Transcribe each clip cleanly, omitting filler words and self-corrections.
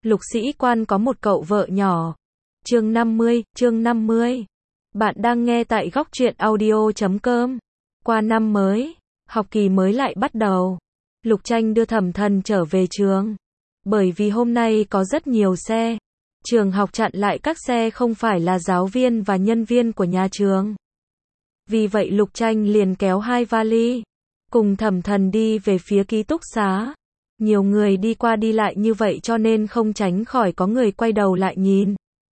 Lục sĩ quan có một cậu vợ nhỏ. Chương 50. Bạn đang nghe tại góc truyện audio.com. Qua năm mới, học kỳ mới lại bắt đầu. Lục Tranh đưa Thẩm Thần trở về trường. Bởi vì hôm nay có rất nhiều xe. Trường học chặn lại các xe không phải là giáo viên và nhân viên của nhà trường. Vì vậy Lục Tranh liền kéo hai vali, cùng Thẩm Thần đi về phía ký túc xá. Nhiều người đi qua đi lại như vậy cho nên không tránh khỏi có người quay đầu lại nhìn.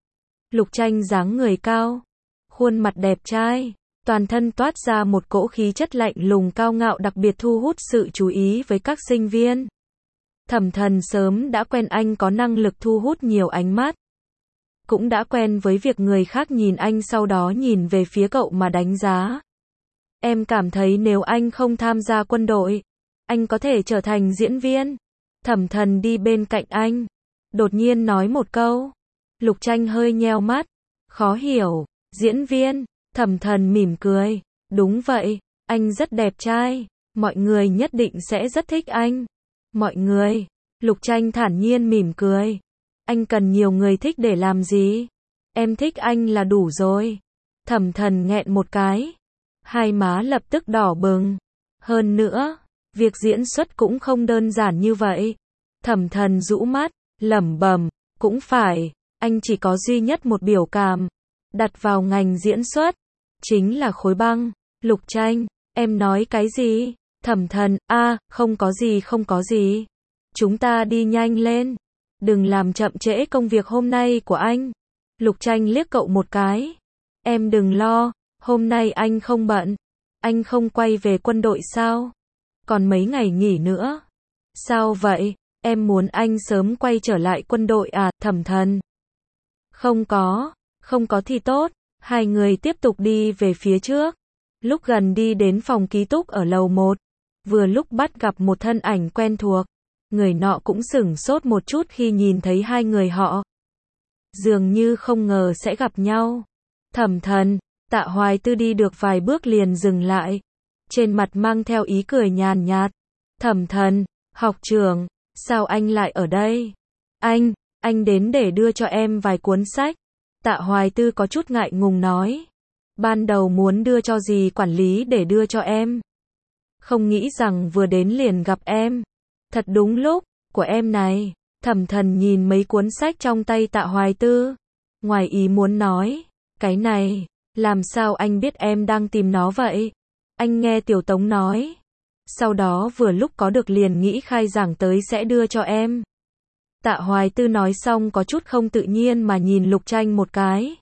Lục Tranh dáng người cao, khuôn mặt đẹp trai, toàn thân toát ra một cỗ khí chất lạnh lùng cao ngạo đặc biệt thu hút sự chú ý với các sinh viên. Thẩm Thần sớm đã quen anh có năng lực thu hút nhiều ánh mắt. Cũng đã quen với việc người khác nhìn anh sau đó nhìn về phía cậu mà đánh giá. Em cảm thấy nếu anh không tham gia quân đội, anh có thể trở thành diễn viên. Thẩm Thần đi bên cạnh anh, đột nhiên nói một câu. Lục Tranh hơi nheo mắt, khó hiểu, diễn viên. Thẩm Thần mỉm cười, đúng vậy, anh rất đẹp trai, mọi người nhất định sẽ rất thích anh. Mọi người, Lục Tranh thản nhiên mỉm cười. Anh cần nhiều người thích để làm gì? Em thích anh là đủ rồi. Thẩm Thần nghẹn một cái, hai má lập tức đỏ bừng. Hơn nữa, việc diễn xuất cũng không đơn giản như vậy. Thẩm Thần rũ mắt, lẩm bẩm, cũng phải, anh chỉ có duy nhất một biểu cảm, đặt vào ngành diễn xuất, chính là khối băng. Lục Tranh, em nói cái gì? Thẩm Thần, không có gì. Chúng ta đi nhanh lên, đừng làm chậm trễ công việc hôm nay của anh. Lục Tranh liếc cậu một cái. Em đừng lo, hôm nay anh không bận. Anh không quay về quân đội sao? Còn mấy ngày nghỉ nữa. Sao vậy? Em muốn anh sớm quay trở lại quân đội à? Thẩm Thần. Không có thì tốt. Hai người tiếp tục đi về phía trước. Lúc gần đi đến phòng ký túc ở lầu 1, vừa lúc bắt gặp một thân ảnh quen thuộc. Người nọ cũng sửng sốt một chút khi nhìn thấy hai người họ. Dường như không ngờ sẽ gặp nhau. Thẩm Thần, Tạ Hoài Tư đi được vài bước liền dừng lại. Trên mặt mang theo ý cười nhàn nhạt. Thẩm Thần, học trưởng, sao anh lại ở đây? Anh đến để đưa cho em vài cuốn sách. Tạ Hoài Tư có chút ngại ngùng nói. Ban đầu muốn đưa cho dì quản lý để đưa cho em. Không nghĩ rằng vừa đến liền gặp em. Thật đúng lúc, của em này. Thẩm Thần nhìn mấy cuốn sách trong tay Tạ Hoài Tư. Ngoài ý muốn nói, cái này, làm sao anh biết em đang tìm nó vậy? Anh nghe Tiểu Tống nói. Sau đó vừa lúc có được liền nghĩ khai giảng tới sẽ đưa cho em. Tạ Hoài Tư nói xong có chút không tự nhiên mà nhìn Lục Tranh một cái.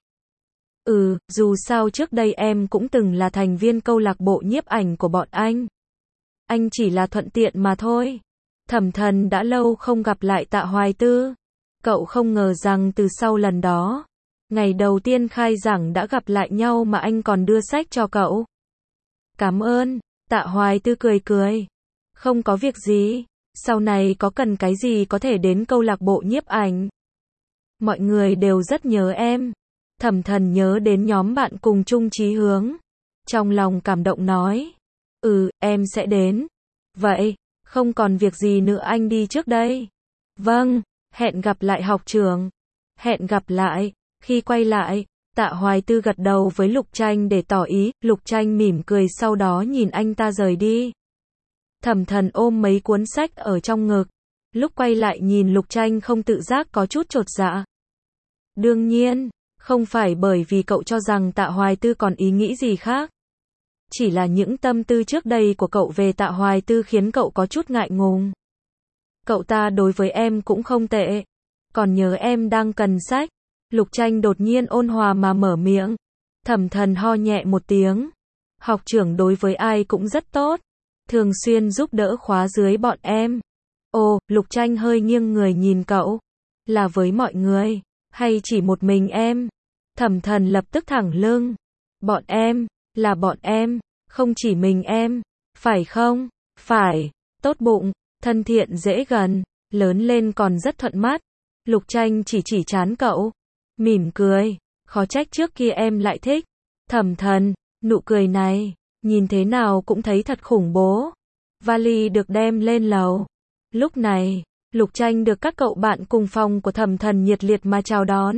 Dù sao trước đây em cũng từng là thành viên câu lạc bộ nhiếp ảnh của bọn anh. Anh chỉ là thuận tiện mà thôi. Thẩm Thần đã lâu không gặp lại Tạ Hoài Tư. Cậu không ngờ rằng từ sau lần đó, ngày đầu tiên khai giảng đã gặp lại nhau mà anh còn đưa sách cho cậu. Cảm ơn, Tạ Hoài Tư cười. Không có việc gì, sau này có cần cái gì có thể đến câu lạc bộ nhiếp ảnh. Mọi người đều rất nhớ em. Thẩm Thần nhớ đến nhóm bạn cùng chung chí hướng. Trong lòng cảm động nói. Em sẽ đến. Vậy, không còn việc gì nữa anh đi trước đây. Vâng, hẹn gặp lại học trưởng. Hẹn gặp lại. Khi quay lại, Tạ Hoài Tư gật đầu với Lục Tranh để tỏ ý. Lục Tranh mỉm cười sau đó nhìn anh ta rời đi. Thẩm Thần ôm mấy cuốn sách ở trong ngực. Lúc quay lại nhìn Lục Tranh không tự giác có chút chột dạ. Đương nhiên, không phải bởi vì cậu cho rằng Tạ Hoài Tư còn ý nghĩ gì khác. Chỉ là những tâm tư trước đây của cậu về Tạ Hoài Tư khiến cậu có chút ngại ngùng. Cậu ta đối với em cũng không tệ. Còn nhớ em đang cần sách. Lục Tranh đột nhiên ôn hòa mà mở miệng. Thẩm Thần ho nhẹ một tiếng. Học trưởng đối với ai cũng rất tốt. Thường xuyên giúp đỡ khóa dưới bọn em. Lục Tranh hơi nghiêng người nhìn cậu. Là với mọi người, hay chỉ một mình em? Thẩm Thần lập tức thẳng lưng. Bọn em, là bọn em, không chỉ mình em. Phải không? Phải. Tốt bụng, thân thiện dễ gần, lớn lên còn rất thuận mắt. Lục Tranh chỉ trán cậu. Mỉm cười. Khó trách trước kia em lại thích. Thẩm Thần, nụ cười này, nhìn thế nào cũng thấy thật khủng bố. Vali được đem lên lầu. Lúc này, Lục Tranh được các cậu bạn cùng phòng của Thẩm Thần nhiệt liệt mà chào đón.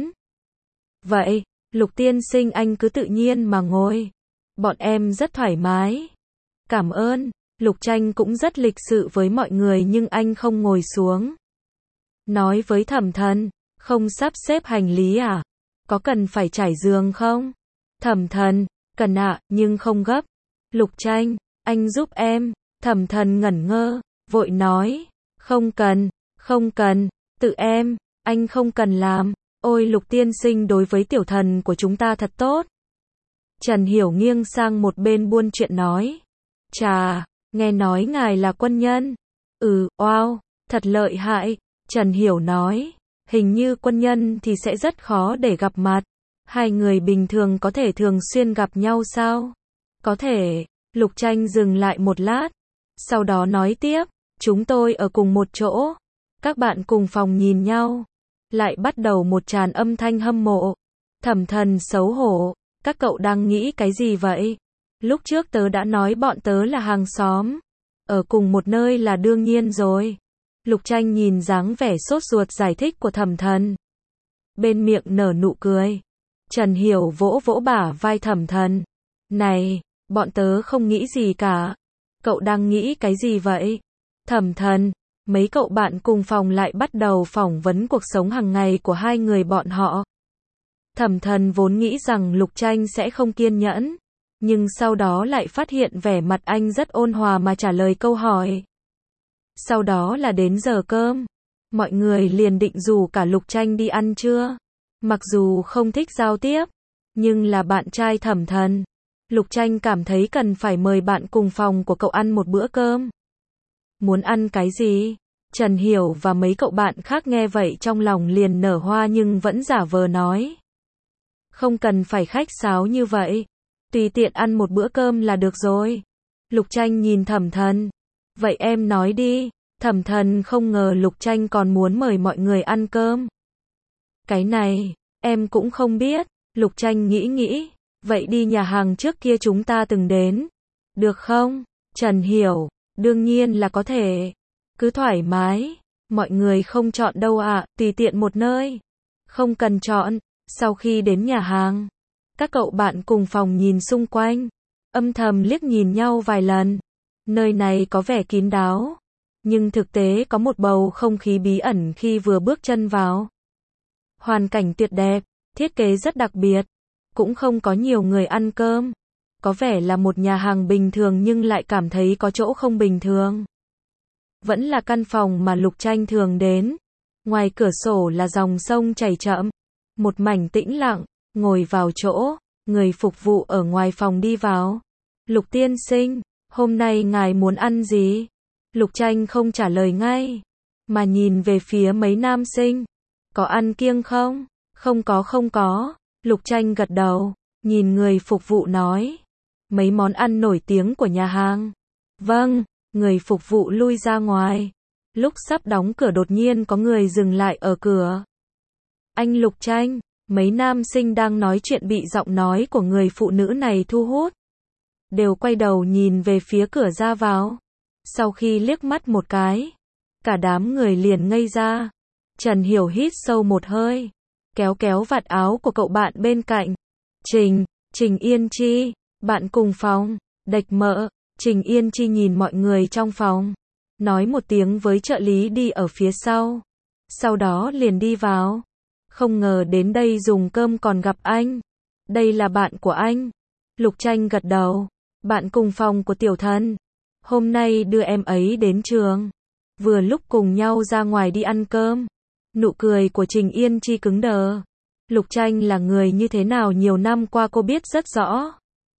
Vậy, Lục tiên sinh anh cứ tự nhiên mà ngồi. Bọn em rất thoải mái. Cảm ơn. Lục Tranh cũng rất lịch sự với mọi người nhưng anh không ngồi xuống. Nói với Thẩm Thần, không sắp xếp hành lý à? Có cần phải trải giường không? Thẩm Thần, cần ạ, nhưng không gấp. Lục Tranh, anh giúp em. Thẩm Thần ngẩn ngơ, vội nói, không cần, tự em, anh không cần làm. Ôi Lục tiên sinh đối với tiểu thần của chúng ta thật tốt. Trần Hiểu nghiêng sang một bên buôn chuyện nói. Chà, nghe nói ngài là quân nhân. Wow, thật lợi hại. Trần Hiểu nói, hình như quân nhân thì sẽ rất khó để gặp mặt. Hai người bình thường có thể thường xuyên gặp nhau sao? Có thể. Lục Tranh dừng lại một lát. Sau đó nói tiếp, chúng tôi ở cùng một chỗ. Các bạn cùng phòng nhìn nhau. Lại bắt đầu một tràng âm thanh hâm mộ. Thẩm Thần xấu hổ, các cậu đang nghĩ cái gì vậy? Lúc trước tớ đã nói bọn tớ là hàng xóm. Ở cùng một nơi là đương nhiên rồi. Lục Tranh nhìn dáng vẻ sốt ruột giải thích của Thẩm Thần. Bên miệng nở nụ cười. Trần Hiểu vỗ vỗ bả vai Thẩm Thần. Này, bọn tớ không nghĩ gì cả. Cậu đang nghĩ cái gì vậy? Thẩm Thần, mấy cậu bạn cùng phòng lại bắt đầu phỏng vấn cuộc sống hàng ngày của hai người bọn họ. Thẩm Thần vốn nghĩ rằng Lục Tranh sẽ không kiên nhẫn, nhưng sau đó lại phát hiện vẻ mặt anh rất ôn hòa mà trả lời câu hỏi. Sau đó là đến giờ cơm, mọi người liền định rủ cả Lục Tranh đi ăn trưa. Mặc dù không thích giao tiếp, nhưng là bạn trai Thẩm Thần, Lục Tranh cảm thấy cần phải mời bạn cùng phòng của cậu ăn một bữa cơm. Muốn ăn cái gì? Trần Hiểu và mấy cậu bạn khác nghe vậy trong lòng liền nở hoa nhưng vẫn giả vờ nói. Không cần phải khách sáo như vậy. Tùy tiện ăn một bữa cơm là được rồi. Lục Tranh nhìn Thẩm Thần. Vậy em nói đi. Thẩm Thần không ngờ Lục Tranh còn muốn mời mọi người ăn cơm. Cái này, em cũng không biết. Lục Tranh nghĩ. Vậy đi nhà hàng trước kia chúng ta từng đến. Được không? Trần Hiểu. Đương nhiên là có thể. Cứ thoải mái. Mọi người không chọn đâu ạ, tùy tiện một nơi. Không cần chọn. Sau khi đến nhà hàng, các cậu bạn cùng phòng nhìn xung quanh, âm thầm liếc nhìn nhau vài lần. Nơi này có vẻ kín đáo, nhưng thực tế có một bầu không khí bí ẩn khi vừa bước chân vào. Hoàn cảnh tuyệt đẹp, thiết kế rất đặc biệt, cũng không có nhiều người ăn cơm. Có vẻ là một nhà hàng bình thường nhưng lại cảm thấy có chỗ không bình thường. Vẫn là căn phòng mà Lục Tranh thường đến. Ngoài cửa sổ là dòng sông chảy chậm. Một mảnh tĩnh lặng, ngồi vào chỗ, người phục vụ ở ngoài phòng đi vào. Lục tiên sinh, hôm nay ngài muốn ăn gì? Lục Tranh không trả lời ngay, mà nhìn về phía mấy nam sinh. Có ăn kiêng không? Không có. Lục Tranh gật đầu, nhìn người phục vụ nói. Mấy món ăn nổi tiếng của nhà hàng. Vâng, người phục vụ lui ra ngoài. Lúc sắp đóng cửa đột nhiên có người dừng lại ở cửa. Anh Lục Tranh, mấy nam sinh đang nói chuyện bị giọng nói của người phụ nữ này thu hút. Đều quay đầu nhìn về phía cửa ra vào. Sau khi liếc mắt một cái, cả đám người liền ngây ra. Trần Hiểu hít sâu một hơi, kéo vạt áo của cậu bạn bên cạnh. Trình Yên Chi, bạn cùng phòng, Địch Mợ. Trình Yên Chi nhìn mọi người trong phòng, nói một tiếng với trợ lý đi ở phía sau. Sau đó liền đi vào. Không ngờ đến đây dùng cơm còn gặp anh. Đây là bạn của anh. Lục Tranh gật đầu. Bạn cùng phòng của tiểu thần. Hôm nay đưa em ấy đến trường. Vừa lúc cùng nhau ra ngoài đi ăn cơm. Nụ cười của Trình Yên Chi cứng đờ. Lục Tranh là người như thế nào nhiều năm qua cô biết rất rõ.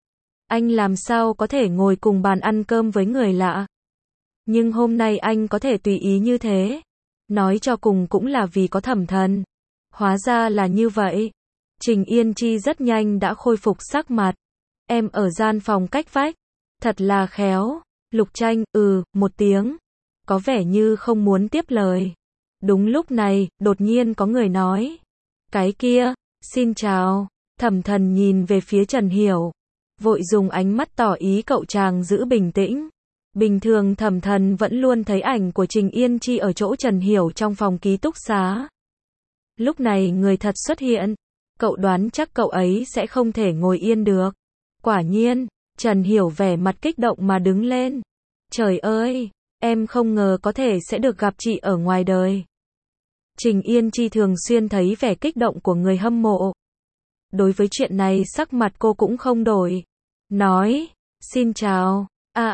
Anh làm sao có thể ngồi cùng bàn ăn cơm với người lạ. Nhưng hôm nay anh có thể tùy ý như thế. Nói cho cùng cũng là vì có Thẩm Thần. Hóa ra là như vậy. Trình Yên Chi rất nhanh đã khôi phục sắc mặt. Em ở gian phòng cách vách. Thật là khéo. Lục Tranh, một tiếng. Có vẻ như không muốn tiếp lời. Đúng lúc này, đột nhiên có người nói. Cái kia, xin chào. Thẩm Thần nhìn về phía Trần Hiểu. Vội dùng ánh mắt tỏ ý cậu chàng giữ bình tĩnh. Bình thường Thẩm Thần vẫn luôn thấy ảnh của Trình Yên Chi ở chỗ Trần Hiểu trong phòng ký túc xá. Lúc này người thật xuất hiện, cậu đoán chắc cậu ấy sẽ không thể ngồi yên được. Quả nhiên, Trần Hiểu vẻ mặt kích động mà đứng lên. Trời ơi, em không ngờ có thể sẽ được gặp chị ở ngoài đời. Trình Yên Chi thường xuyên thấy vẻ kích động của người hâm mộ. Đối với chuyện này sắc mặt cô cũng không đổi. Nói, xin chào.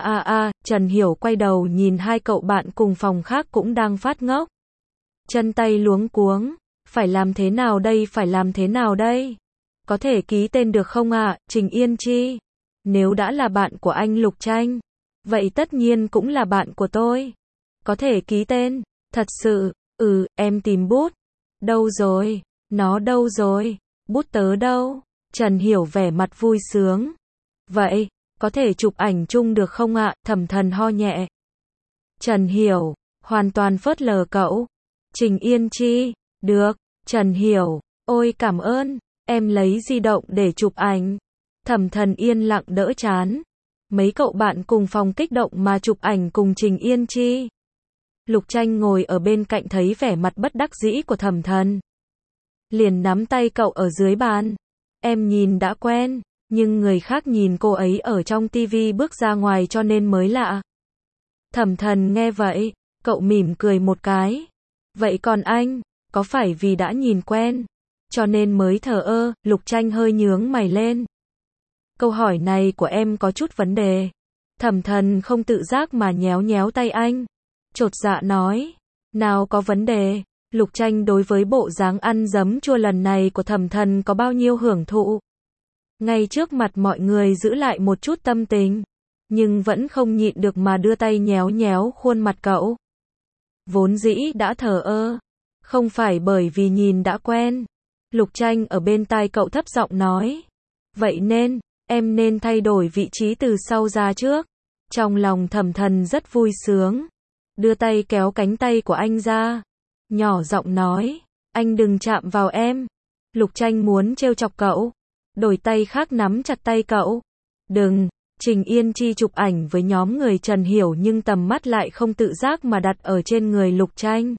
Trần Hiểu quay đầu nhìn hai cậu bạn cùng phòng khác cũng đang phát ngốc. Chân tay luống cuống. Phải làm thế nào đây, phải làm thế nào đây? Có thể ký tên được không ạ, Trình Yên Chi? Nếu đã là bạn của anh Lục Tranh, vậy tất nhiên cũng là bạn của tôi. Có thể ký tên, thật sự, em tìm bút. Đâu rồi? Nó đâu rồi? Bút tớ đâu? Trần Hiểu vẻ mặt vui sướng. Vậy, có thể chụp ảnh chung được không ạ? Thẩm Thần ho nhẹ. Trần Hiểu, hoàn toàn phớt lờ cậu. Trình Yên Chi, được. Trần Hiểu, ôi cảm ơn, em lấy di động để chụp ảnh. Thẩm Thần yên lặng đỡ chán. Mấy cậu bạn cùng phòng kích động mà chụp ảnh cùng Trình Yên Chi. Lục Tranh ngồi ở bên cạnh thấy vẻ mặt bất đắc dĩ của Thẩm Thần. Liền nắm tay cậu ở dưới bàn. Em nhìn đã quen, nhưng người khác nhìn cô ấy ở trong tivi bước ra ngoài cho nên mới lạ. Thẩm Thần nghe vậy, cậu mỉm cười một cái. Vậy còn anh, có phải vì đã nhìn quen, cho nên mới thờ ơ? Lục Tranh hơi nhướng mày lên. Câu hỏi này của em có chút vấn đề. Thẩm Thần không tự giác mà nhéo nhéo tay anh. Chột dạ nói. Nào có vấn đề. Lục Tranh đối với bộ dáng ăn giấm chua lần này của Thẩm Thần có bao nhiêu hưởng thụ. Ngay trước mặt mọi người giữ lại một chút tâm tình, nhưng vẫn không nhịn được mà đưa tay nhéo nhéo khuôn mặt cậu. Vốn dĩ đã thờ ơ, không phải bởi vì nhìn đã quen. Lục Tranh ở bên tai cậu thấp giọng nói. Vậy nên, em nên thay đổi vị trí từ sau ra trước. Trong lòng Thẩm Thần rất vui sướng. Đưa tay kéo cánh tay của anh ra. Nhỏ giọng nói. Anh đừng chạm vào em. Lục Tranh muốn trêu chọc cậu. Đổi tay khác nắm chặt tay cậu. Đừng. Trình Yên Chi chụp ảnh với nhóm người Trần Hiểu nhưng tầm mắt lại không tự giác mà đặt ở trên người Lục Tranh.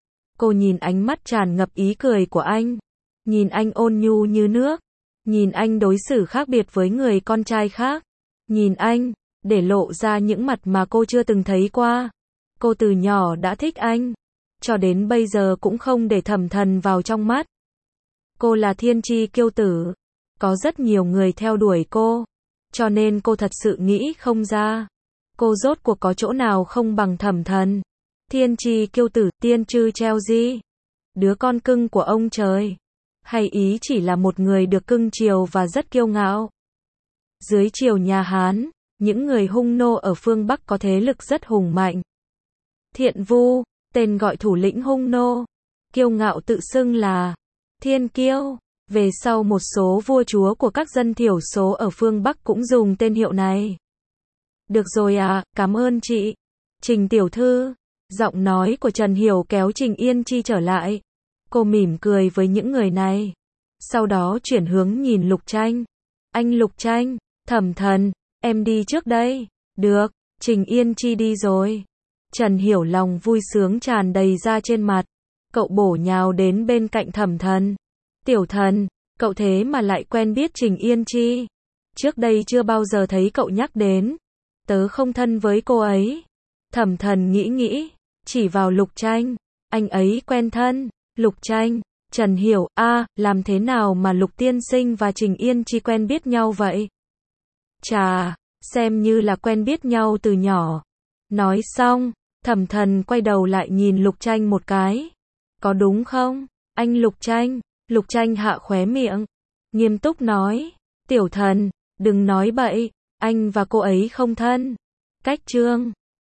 Cô nhìn ánh mắt tràn ngập ý cười của anh. Nhìn anh ôn nhu như nước. Nhìn anh đối xử khác biệt với người con trai khác. Nhìn anh, để lộ ra những mặt mà cô chưa từng thấy qua. Cô từ nhỏ đã thích anh. Cho đến bây giờ cũng không để Thẩm Thần vào trong mắt. Cô là thiên chi kiêu tử. Có rất nhiều người theo đuổi cô. Cho nên cô thật sự nghĩ không ra. Cô rốt cuộc có chỗ nào không bằng Thẩm Thần. Thiên chi kiêu tử, tiên trư treo di. Đứa con cưng của ông trời. Hay ý chỉ là một người được cưng chiều và rất kiêu ngạo. Dưới triều nhà Hán, những người hung nô ở phương Bắc có thế lực rất hùng mạnh. Thiện Vu, tên gọi thủ lĩnh hung nô. Kiêu ngạo tự xưng là Thiên Kiêu. Về sau một số vua chúa của các dân thiểu số ở phương Bắc cũng dùng tên hiệu này. Được rồi à, cảm ơn chị. Trình tiểu thư. Giọng nói của Trần Hiểu kéo Trình Yên Chi trở lại. Cô mỉm cười với những người này. Sau đó chuyển hướng nhìn Lục Tranh. Anh Lục Tranh, Thẩm Thần, em đi trước đây. Được, Trình Yên Chi đi rồi. Trần Hiểu lòng vui sướng tràn đầy ra trên mặt. Cậu bổ nhào đến bên cạnh Thẩm Thần. Tiểu Thần, cậu thế mà lại quen biết Trình Yên Chi. Trước đây chưa bao giờ thấy cậu nhắc đến. Tớ không thân với cô ấy. Thẩm Thần nghĩ, chỉ vào Lục Tranh. Anh ấy quen thân. Lục Tranh, Trần Hiểu, làm thế nào mà Lục tiên sinh và Trình Yên Chi quen biết nhau vậy? Chà, xem như là quen biết nhau từ nhỏ. Nói xong, Thẩm Thần quay đầu lại nhìn Lục Tranh một cái. Có đúng không, anh Lục Tranh? Lục Tranh hạ khóe miệng, nghiêm túc nói. Tiểu Thần, đừng nói bậy, anh và cô ấy không thân. Cách chương